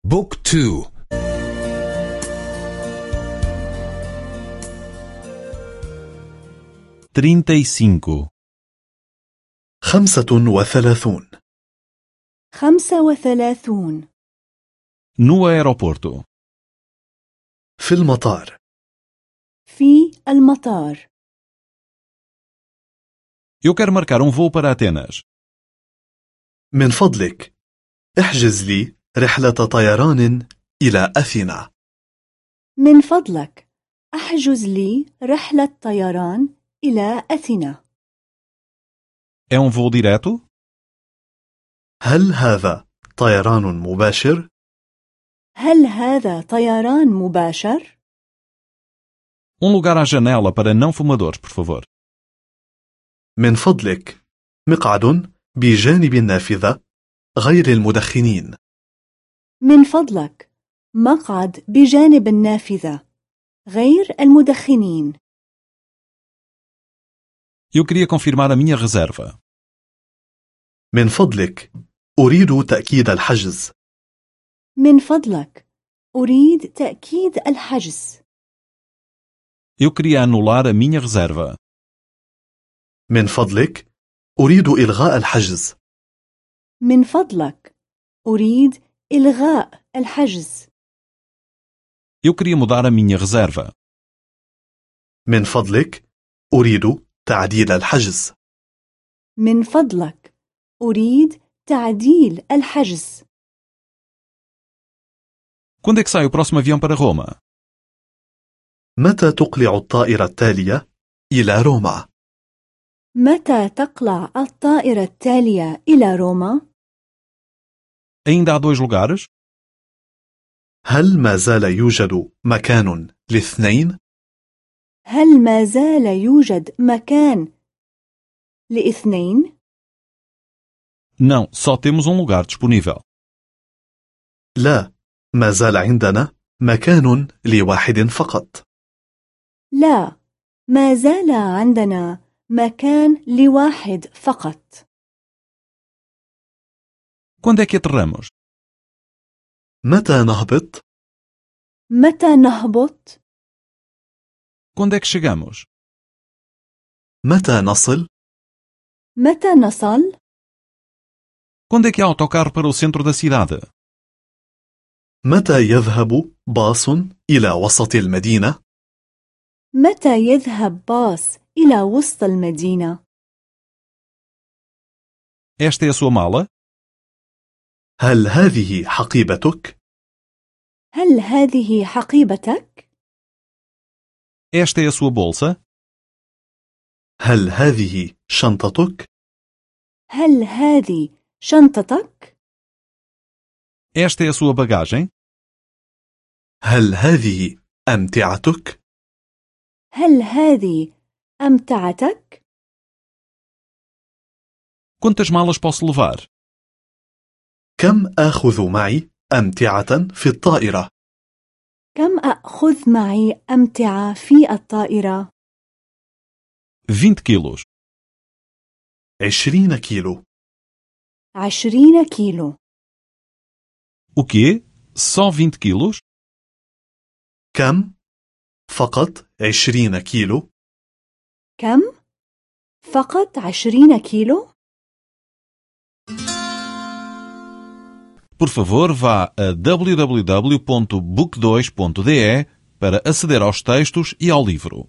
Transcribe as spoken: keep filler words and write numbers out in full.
بوك تو. trinta e cinco. خمسة وثلاثون. خمسة وثلاثون. No aeroporto. في المطار. في المطار. Eu quero marcar um voo para Atenas. من فضلك احجز لي رحلة طيران إلى أثينا. من فضلك احجز لي رحلة طيران إلى أثينا. É um voo direto? هل هذا طيران مباشر؟ هل هذا طيران مباشر؟ Um lugar à janela para não fumadores, por favor. من فضلك مقعد بجانب النافذة غير المدخنين. من فضلك مقعد بجانب النافذة غير المدخنين. Eu queria confirmar a minha reserva. من فضلك أريد تأكيد الحجز. من فضلك أريد تأكيد الحجز. Eu queria anular a minha reserva. من فضلك أريد إلغاء الحجز. من فضلك أريد إلغاء الحجز. Eu queria mudar a minha reserva. من فضلك أريد تعديل الحجز. من فضلك أريد تعديل الحجز. Quando é que sai o próximo avião para Roma? متى تقلع الطائرة التالية إلى روما؟ متى تقلع الطائرة التالية إلى روما؟ Ainda há dois lugares? هل ما زال يوجد مكان لاثنين؟ هل ما زال يوجد مكان لاثنين؟ Não, só temos um lugar disponível. لا، ما زال عندنا مكان لواحد فقط. لا، ما زال عندنا مكان لواحد فقط. Quando é que aterramos? متى نهبط؟ متى نهبط؟ Quando é que chegamos? متى نصل؟ متى نصل؟ Quando é que há autocarro para o centro da cidade? متى يذهب باص إلى وسط المدينة؟ متى يذهب باص إلى وسط المدينة؟ Esta é a sua mala? هل هذه حقيبتك؟ هل هذه حقيبتك؟ Esta é a sua bolsa? هل هذه شنطتك؟ هل هذه شنطتك؟ Esta é a sua bagagem? هل هذه أمتعتك؟ هل هذه أمتعتك؟ Quantas malas posso levar? كم آخذ معي أمتعة في الطائرة؟ كم أخذ معي أمتعة في الطائرة؟ vinte quilos. عشرين كيلو. عشرين كيلو. O quê? Só vinte quilos? كم؟ فقط عشرين كيلو. كم؟ فقط عشرين كيلو؟ Por favor, vá a w w w ponto book dois ponto d e para aceder aos textos e ao livro.